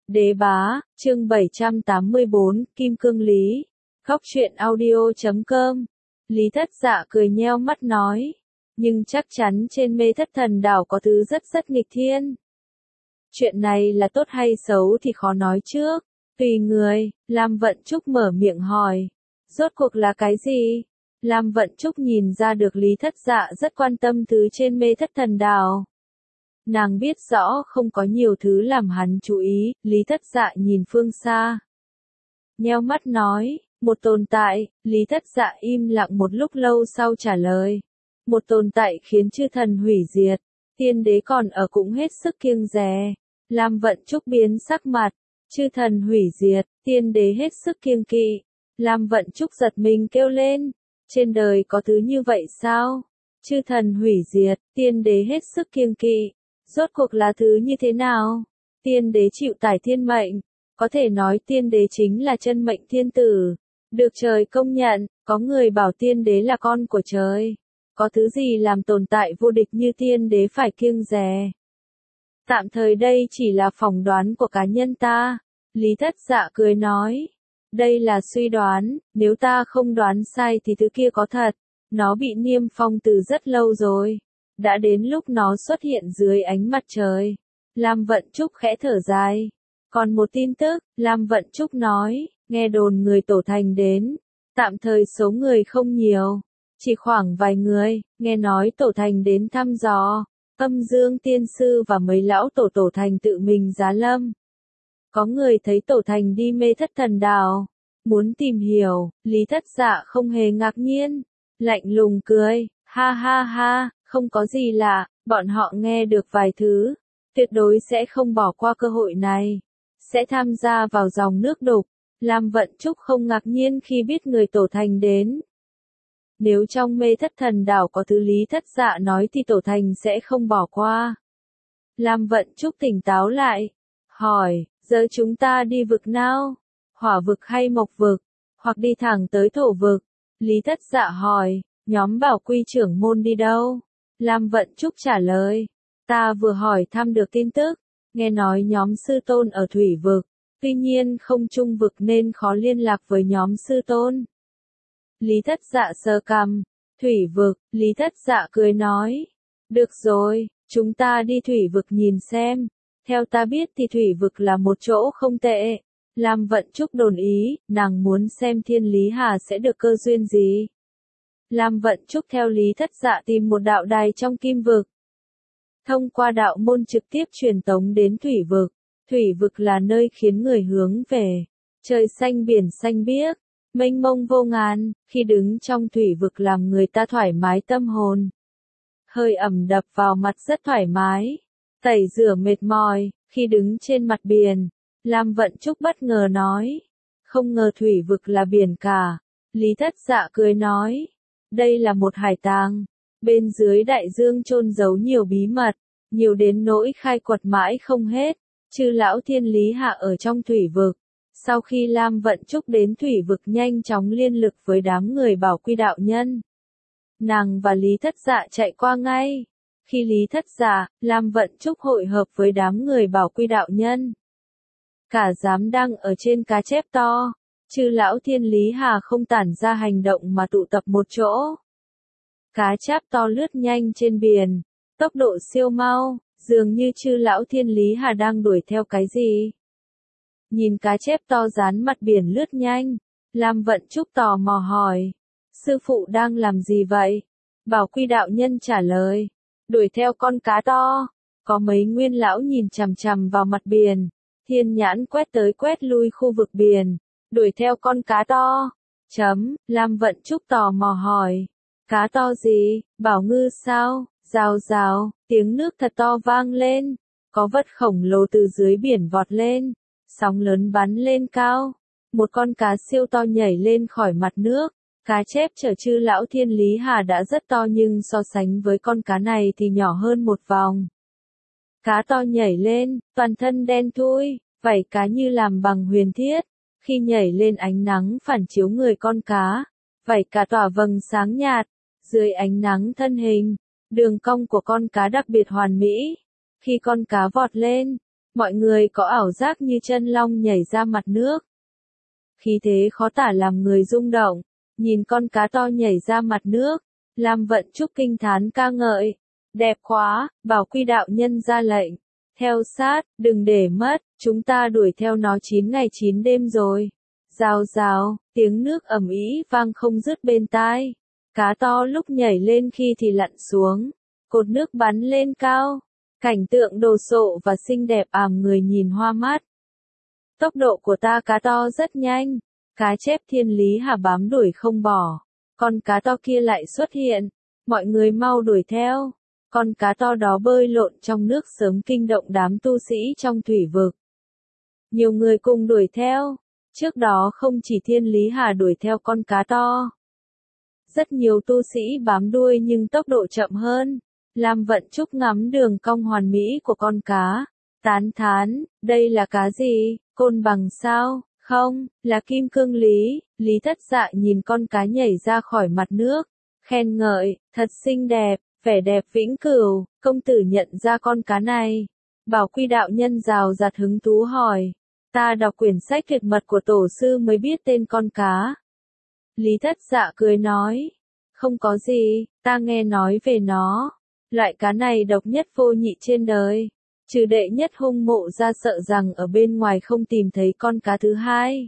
Đế bá, chương 784, Kim Cương Lý. Góc truyện audio.com. Lý Thất Dạ cười nheo mắt nói. Nhưng chắc chắn trên Mê Thất Thần Đảo có thứ rất nghịch thiên. Chuyện này là tốt hay xấu thì khó nói trước. Tùy người, Lam Vận Trúc mở miệng hỏi. Rốt cuộc là cái gì? Lam Vận Trúc nhìn ra được Lý Thất Dạ rất quan tâm thứ trên Mê Thất Thần Đảo. Nàng biết rõ không có nhiều thứ làm hắn chú ý, Lý Thất Dạ nhìn phương xa. Nheo mắt nói, một tồn tại, Lý Thất Dạ im lặng một lúc lâu sau trả lời. Một tồn tại khiến chư thần hủy diệt, tiên đế còn ở cũng hết sức kiêng dè. Lam Vận Trúc biến sắc mặt, chư thần hủy diệt, tiên đế hết sức kiêng kỵ. Lam Vận Trúc giật mình kêu lên, trên đời có thứ như vậy sao? Chư thần hủy diệt, tiên đế hết sức kiêng kỵ. Rốt cuộc là thứ như thế nào? Tiên đế chịu tải thiên mệnh, có thể nói tiên đế chính là chân mệnh thiên tử, được trời công nhận, có người bảo tiên đế là con của trời. Có thứ gì làm tồn tại vô địch như tiên đế phải kiêng dè? Tạm thời đây chỉ là phỏng đoán của cá nhân ta. Lý Thất Dạ cười nói. Đây là suy đoán, nếu ta không đoán sai thì thứ kia có thật. Nó bị niêm phong từ rất lâu rồi. Đã đến lúc nó xuất hiện dưới ánh mặt trời. Lam Vận Trúc khẽ thở dài. Còn một tin tức, Lam Vận Trúc nói, nghe đồn người Tổ Thành đến. Tạm thời số người không nhiều, chỉ khoảng vài người, nghe nói Tổ Thành đến thăm dò. Âm Dương Tiên Sư và mấy lão Tổ Thành tự mình giá lâm. Có người thấy Tổ Thành đi Mê Thất Thần Đảo. Muốn tìm hiểu, Lý Thất Dạ không hề ngạc nhiên. Lạnh lùng cười, ha ha ha. Không có gì lạ, bọn họ nghe được vài thứ, tuyệt đối sẽ không bỏ qua cơ hội này, sẽ tham gia vào dòng nước đục. Lam Vận Trúc không ngạc nhiên khi biết người Tổ Thành đến. Nếu trong Mê Thất Thần Đảo có thứ Lý Thất Dạ nói thì Tổ Thành sẽ không bỏ qua. Lam Vận Trúc tỉnh táo lại, hỏi, giờ chúng ta đi vực nào? Hỏa vực hay mộc vực? Hoặc đi thẳng tới thổ vực? Lý Thất Dạ hỏi, nhóm Bảo Quy trưởng môn đi đâu? Lam Vận Trúc trả lời, ta vừa hỏi thăm được tin tức, nghe nói nhóm sư tôn ở thủy vực, tuy nhiên không trung vực nên khó liên lạc với nhóm sư tôn. Lý Thất Dạ sờ cằm, thủy vực, Lý Thất Dạ cười nói, được rồi, chúng ta đi thủy vực nhìn xem, theo ta biết thì thủy vực là một chỗ không tệ. Lam Vận Trúc đồng ý, nàng muốn xem Thiên Lý Hà sẽ được cơ duyên gì. Lam Vận Trúc theo Lý Thất Dạ tìm một đạo đài trong kim vực. Thông qua đạo môn trực tiếp truyền tống đến thủy vực. Thủy vực là nơi khiến người hướng về. Trời xanh biển xanh biếc, mênh mông vô ngàn, khi đứng trong thủy vực làm người ta thoải mái tâm hồn. Hơi ẩm đập vào mặt rất thoải mái. Tẩy rửa mệt mỏi, khi đứng trên mặt biển. Lam Vận Trúc bất ngờ nói. Không ngờ thủy vực là biển cả. Lý Thất Dạ cười nói. Đây là một hải tàng, bên dưới đại dương chôn giấu nhiều bí mật, nhiều đến nỗi khai quật mãi không hết. Chư lão Thiên Lý Hạ ở trong thủy vực. Sau khi Lam Vận Trúc đến thủy vực nhanh chóng liên lực với đám người Bảo Quy đạo nhân. Nàng và Lý Thất Dạ chạy qua ngay. Khi Lý Thất Dạ, Lam Vận Trúc hội hợp với đám người Bảo Quy đạo nhân. Cả đám đang ở trên cá chép to. Chư lão Thiên Lý Hà không tản ra hành động mà tụ tập một chỗ. Cá chép to lướt nhanh trên biển, tốc độ siêu mau, dường như chư lão Thiên Lý Hà đang đuổi theo cái gì. Nhìn cá chép to dán mặt biển lướt nhanh, Lam Vận Trúc tò mò hỏi, sư phụ đang làm gì vậy? Bảo Quy đạo nhân trả lời, đuổi theo con cá to. Có mấy nguyên lão nhìn chằm chằm vào mặt biển, thiên nhãn quét tới quét lui khu vực biển. Đuổi theo con cá to. Lam Vận Trúc tò mò hỏi. Cá to gì? Bảo ngư sao? Rào rào, tiếng nước thật to vang lên. Có vật khổng lồ từ dưới biển vọt lên. Sóng lớn bắn lên cao. Một con cá siêu to nhảy lên khỏi mặt nước. Cá chép chở chư lão Thiên Lý Hà đã rất to nhưng so sánh với con cá này thì nhỏ hơn một vòng. Cá to nhảy lên, toàn thân đen thui, vảy cá như làm bằng huyền thiết. Khi nhảy lên ánh nắng phản chiếu người con cá, vảy cá tỏa vầng sáng nhạt, dưới ánh nắng thân hình, đường cong của con cá đặc biệt hoàn mỹ. Khi con cá vọt lên, mọi người có ảo giác như chân long nhảy ra mặt nước. Khí thế khó tả làm người rung động, nhìn con cá to nhảy ra mặt nước, Lam Vận Trúc kinh thán ca ngợi. Đẹp quá, Bảo Quy đạo nhân ra lệnh. Theo sát, đừng để mất, chúng ta đuổi theo nó 9 ngày 9 đêm rồi. Rào rào, tiếng nước ầm ĩ vang không dứt bên tai. Cá to lúc nhảy lên khi thì lặn xuống. Cột nước bắn lên cao. Cảnh tượng đồ sộ và xinh đẹp ảm người nhìn hoa mắt. Tốc độ của ta cá to rất nhanh. Cá chép Thiên Lý Hà bám đuổi không bỏ. Con cá to kia lại xuất hiện. Mọi người mau đuổi theo. Con cá to đó bơi lộn trong nước sớm kinh động đám tu sĩ trong thủy vực. Nhiều người cùng đuổi theo. Trước đó không chỉ Thiên Lý Hà đuổi theo con cá to. Rất nhiều tu sĩ bám đuôi nhưng tốc độ chậm hơn. Lam Vận Trúc ngắm đường cong hoàn mỹ của con cá. Tán thán, đây là cá gì, côn bằng sao? Không, là kim cương lý. Lý Thất Dạ nhìn con cá nhảy ra khỏi mặt nước. Khen ngợi, thật xinh đẹp, vẻ đẹp vĩnh cửu, công tử nhận ra con cá này. Bảo Quy đạo nhân rào rạt hứng thú hỏi. Ta đọc quyển sách tuyệt mật của tổ sư mới biết tên con cá. Lý Thất Dạ cười nói. Không có gì, ta nghe nói về nó. Loại cá này độc nhất vô nhị trên đời. Trừ đệ nhất hung mộ ra sợ rằng ở bên ngoài không tìm thấy con cá thứ hai.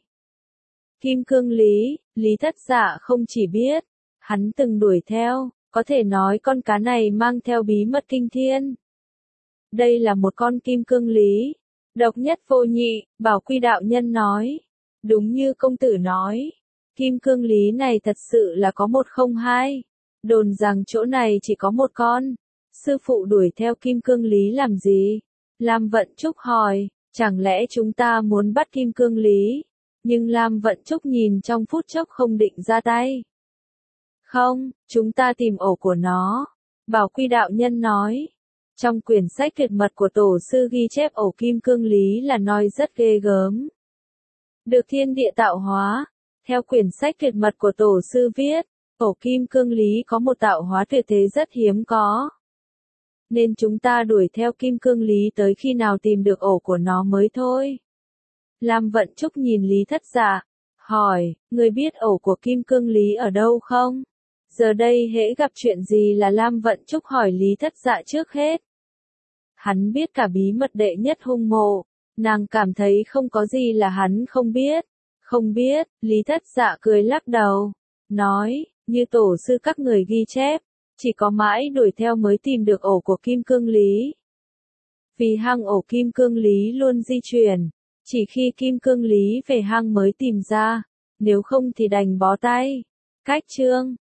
Kim cương lý, Lý Thất Dạ không chỉ biết. Hắn từng đuổi theo, có thể nói con cá này mang theo bí mật kinh thiên. Đây là một con kim cương lý. Độc nhất vô nhị, Bảo Quy đạo nhân nói. Đúng như công tử nói. Kim cương lý này thật sự là có một không hai. Đồn rằng chỗ này chỉ có một con. Sư phụ đuổi theo kim cương lý làm gì? Lam Vận Trúc hỏi, chẳng lẽ chúng ta muốn bắt kim cương lý? Nhưng Lam Vận Trúc nhìn trong phút chốc không định ra tay. Không, chúng ta tìm ổ của nó. Bảo Quy đạo nhân nói. Trong quyển sách tuyệt mật của tổ sư ghi chép ổ kim cương lý là nói rất ghê gớm. Được thiên địa tạo hóa. Theo quyển sách tuyệt mật của tổ sư viết, ổ kim cương lý có một tạo hóa tuyệt thế rất hiếm có. Nên chúng ta đuổi theo kim cương lý tới khi nào tìm được ổ của nó mới thôi. Lam Vận Trúc nhìn Lý Thất Dạ, hỏi, người biết ổ của kim cương lý ở đâu không? Giờ đây hễ gặp chuyện gì là Lam Vận Trúc hỏi Lý Thất Dạ trước hết. Hắn biết cả bí mật đệ nhất hung mộ, nàng cảm thấy không có gì là hắn không biết. Không biết, Lý Thất Dạ cười lắc đầu, nói, như tổ sư các người ghi chép, chỉ có mãi đuổi theo mới tìm được ổ của kim cương lý. Vì hang ổ kim cương lý luôn di chuyển, chỉ khi kim cương lý về hang mới tìm ra, nếu không thì đành bó tay. Cách chương